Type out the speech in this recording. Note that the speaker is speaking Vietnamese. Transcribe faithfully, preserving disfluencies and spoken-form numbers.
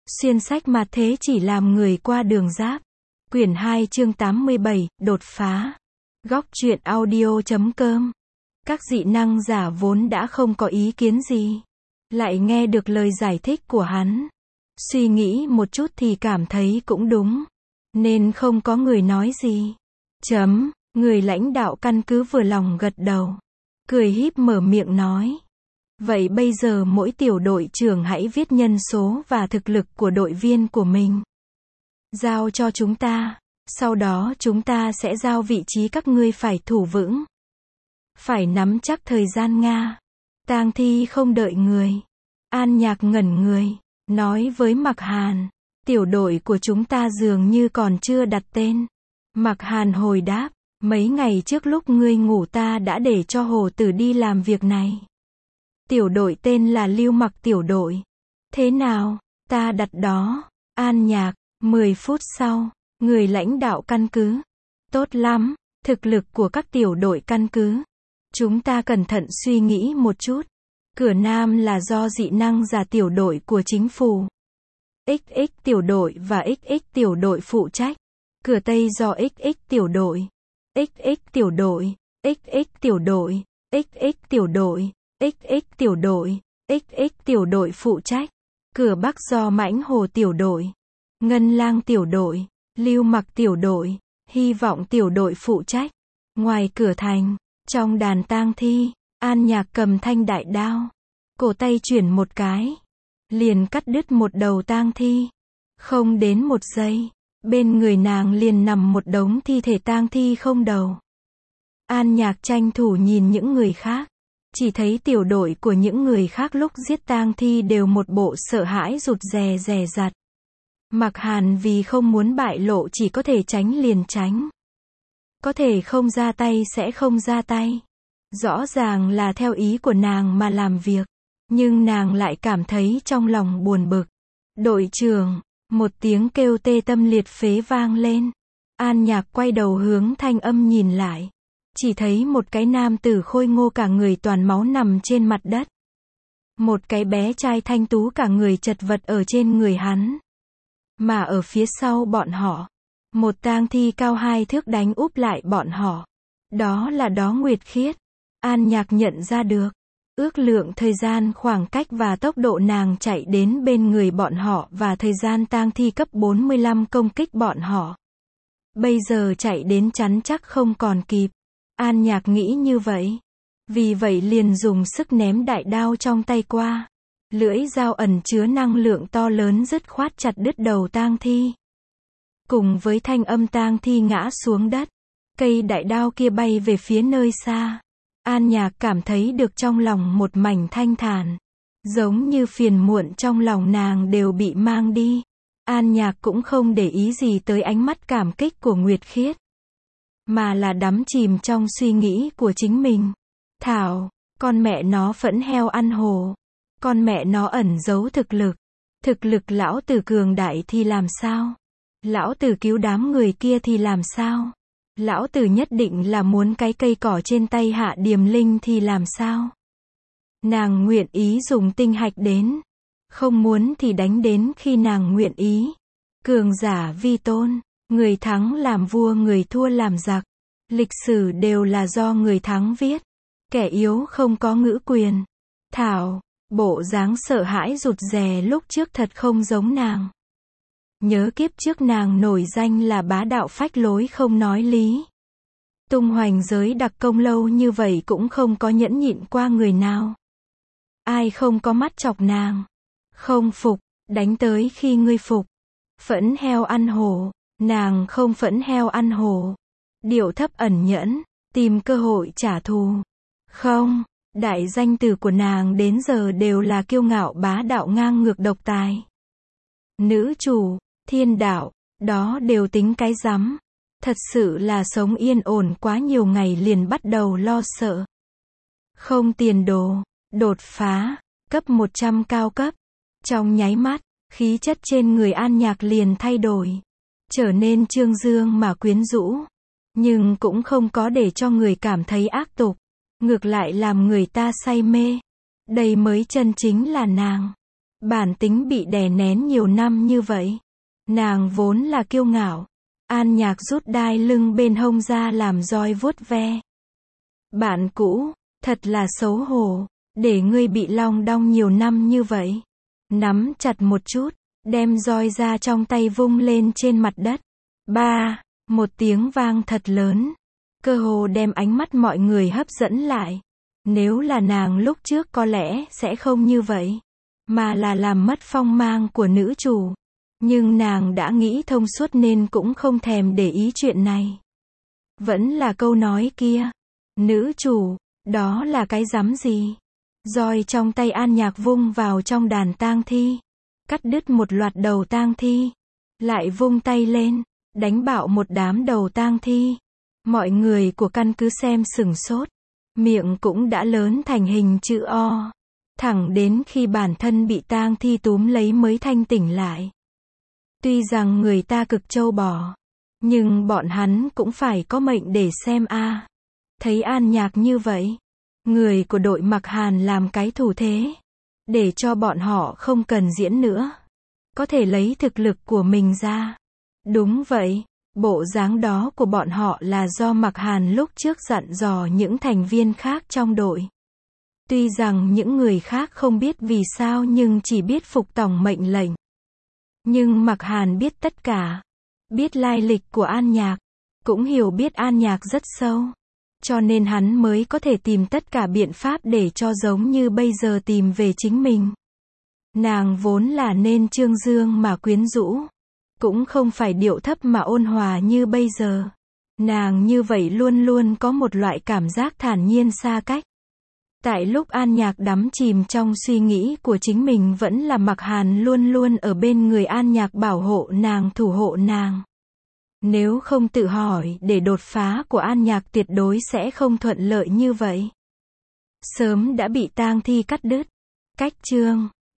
Xuyên sách mà thế chỉ làm người qua đường giáp. Quyển hai chương tám mươi bảy, đột phá. Góc truyện audio chấm com. Các dị năng giả vốn đã không có ý kiến gì. Lại nghe được lời giải thích của hắn. Suy nghĩ một chút thì cảm thấy cũng đúng. Nên không có người nói gì. Chấm, người lãnh đạo căn cứ vừa lòng gật đầu. Cười híp mở miệng nói. Vậy bây giờ mỗi tiểu đội trưởng hãy viết nhân số và thực lực của đội viên của mình. Giao cho chúng ta. Sau đó chúng ta sẽ giao vị trí các ngươi phải thủ vững. Phải nắm chắc thời gian Nga. Tang Thi không đợi người. An Nhạc ngẩn người. Nói với Mạc Hàn. Tiểu đội của chúng ta dường như còn chưa đặt tên. Mạc Hàn hồi đáp. Mấy ngày trước lúc ngươi ngủ ta đã để cho Hồ Tử đi làm việc này. Tiểu đội tên là Lưu Mặc tiểu đội. Thế nào, ta đặt đó. An Nhạc, mười phút sau, người lãnh đạo căn cứ. Tốt lắm, thực lực của các tiểu đội căn cứ. Chúng ta cẩn thận suy nghĩ một chút. Cửa Nam là do dị năng giả tiểu đội của chính phủ. ích ích tiểu đội và ích ích tiểu đội phụ trách. Cửa Tây do ích ích tiểu đội. ích ích tiểu đội, ích ích tiểu đội, ích ích tiểu đội, ích ích tiểu đội, ích ích tiểu đội phụ trách. Cửa Bắc do Mãnh Hồ tiểu đội, Ngân Lang tiểu đội, Lưu Mặc tiểu đội, Hy Vọng tiểu đội phụ trách. Ngoài cửa thành, trong đàn tang thi, An Nhạc cầm thanh đại đao, cổ tay chuyển một cái, liền cắt đứt một đầu tang thi. Không đến một giây, bên người nàng liền nằm một đống thi thể tang thi không đầu. An Nhạc tranh thủ nhìn những người khác. Chỉ thấy tiểu đội của những người khác lúc giết tang thi đều một bộ sợ hãi rụt rè rè rặt. Mạc Hàn vì không muốn bại lộ chỉ có thể tránh liền tránh. Có thể không ra tay sẽ không ra tay. Rõ ràng là theo ý của nàng mà làm việc. Nhưng nàng lại cảm thấy trong lòng buồn bực. Đội trưởng, một tiếng kêu tê tâm liệt phế vang lên. An Nhạc quay đầu hướng thanh âm nhìn lại. Chỉ thấy một cái nam tử khôi ngô cả người toàn máu nằm trên mặt đất. Một cái bé trai thanh tú cả người chật vật ở trên người hắn. Mà ở phía sau bọn họ, một tang thi cao hai thước đánh úp lại bọn họ. Đó là Đó Nguyệt Khiết. An Nhạc nhận ra được. Ước lượng thời gian khoảng cách và tốc độ nàng chạy đến bên người bọn họ và thời gian tang thi cấp bốn mươi lăm công kích bọn họ. Bây giờ chạy đến chắn chắc không còn kịp. An Nhạc nghĩ như vậy. Vì vậy liền dùng sức ném đại đao trong tay qua. Lưỡi dao ẩn chứa năng lượng to lớn dứt khoát chặt đứt đầu tang thi. Cùng với thanh âm tang thi ngã xuống đất. Cây đại đao kia bay về phía nơi xa. An Nhạc cảm thấy được trong lòng một mảnh thanh thản. Giống như phiền muộn trong lòng nàng đều bị mang đi. An Nhạc cũng không để ý gì tới ánh mắt cảm kích của Nguyệt Khiết. Mà là đắm chìm trong suy nghĩ của chính mình. Thảo, con mẹ nó phẫn heo ăn hồ. Con mẹ nó ẩn giấu thực lực. Thực lực lão tử cường đại thì làm sao? Lão tử cứu đám người kia thì làm sao? Lão tử nhất định là muốn cái cây cỏ trên tay Hạ Điềm Linh thì làm sao? Nàng nguyện ý dùng tinh hạch đến. Không muốn thì đánh đến khi nàng nguyện ý. Cường giả vi tôn. Người thắng làm vua người thua làm giặc. Lịch sử đều là do người thắng viết. Kẻ yếu không có ngữ quyền. Thảo, bộ dáng sợ hãi rụt rè lúc trước thật không giống nàng. Nhớ kiếp trước nàng nổi danh là bá đạo phách lối không nói lý. Tung hoành giới đặc công lâu như vậy cũng không có nhẫn nhịn qua người nào. Ai không có mắt chọc nàng. Không phục, đánh tới khi ngươi phục. Phẫn heo ăn hổ. Nàng không phẫn heo ăn hổ. Điệu thấp ẩn nhẫn, tìm cơ hội trả thù. Không, đại danh từ của nàng đến giờ đều là kiêu ngạo bá đạo ngang ngược độc tài. Nữ chủ, thiên đạo, đó đều tính cái rắm. Thật sự là sống yên ổn quá nhiều ngày liền bắt đầu lo sợ. Không tiền đồ, đột phá, cấp một trăm cao cấp. Trong nháy mắt, khí chất trên người An Nhạc liền thay đổi. Trở nên trương dương mà quyến rũ. Nhưng cũng không có để cho người cảm thấy ác tục. Ngược lại làm người ta say mê. Đây mới chân chính là nàng. Bản tính bị đè nén nhiều năm như vậy. Nàng vốn là kiêu ngạo. An Nhạc rút đai lưng bên hông ra làm roi vuốt ve. Bạn cũ, thật là xấu hổ, để ngươi bị long đong nhiều năm như vậy. Nắm chặt một chút, đem roi ra trong tay vung lên trên mặt đất. Ba, một tiếng vang thật lớn. Cơ hồ đem ánh mắt mọi người hấp dẫn lại. Nếu là nàng lúc trước có lẽ sẽ không như vậy, mà là làm mất phong mang của nữ chủ. Nhưng nàng đã nghĩ thông suốt nên cũng không thèm để ý chuyện này. Vẫn là câu nói kia. Nữ chủ, đó là cái rắm gì? Roi trong tay An Nhạc vung vào trong đàn tang thi. Cắt đứt một loạt đầu tang thi. Lại vung tay lên, đánh bạo một đám đầu tang thi. Mọi người của căn cứ xem sửng sốt. Miệng cũng đã lớn thành hình chữ O. Thẳng đến khi bản thân bị tang thi túm lấy mới thanh tỉnh lại. Tuy rằng người ta cực trâu bò, nhưng bọn hắn cũng phải có mệnh để xem a. Thấy An Nhạc như vậy, người của đội Mặc Hàn làm cái thủ thế, để cho bọn họ không cần diễn nữa, có thể lấy thực lực của mình ra. Đúng vậy, bộ dáng đó của bọn họ là do Mặc Hàn lúc trước dặn dò những thành viên khác trong đội. Tuy rằng những người khác không biết vì sao nhưng chỉ biết phục tòng mệnh lệnh. Nhưng Mặc Hàn biết tất cả, biết lai lịch của An Nhạc, cũng hiểu biết An Nhạc rất sâu. Cho nên hắn mới có thể tìm tất cả biện pháp để cho giống như bây giờ tìm về chính mình. Nàng vốn là nên trương dương mà quyến rũ, cũng không phải điệu thấp mà ôn hòa như bây giờ. Nàng như vậy luôn luôn có một loại cảm giác thản nhiên xa cách. Tại lúc An Nhạc đắm chìm trong suy nghĩ của chính mình vẫn là Mặc Hàn luôn luôn ở bên người An Nhạc bảo hộ nàng, thủ hộ nàng. Nếu không tự hỏi để đột phá của An Nhạc tuyệt đối sẽ không thuận lợi như vậy. Sớm đã bị tang thi cắt đứt. Cách chương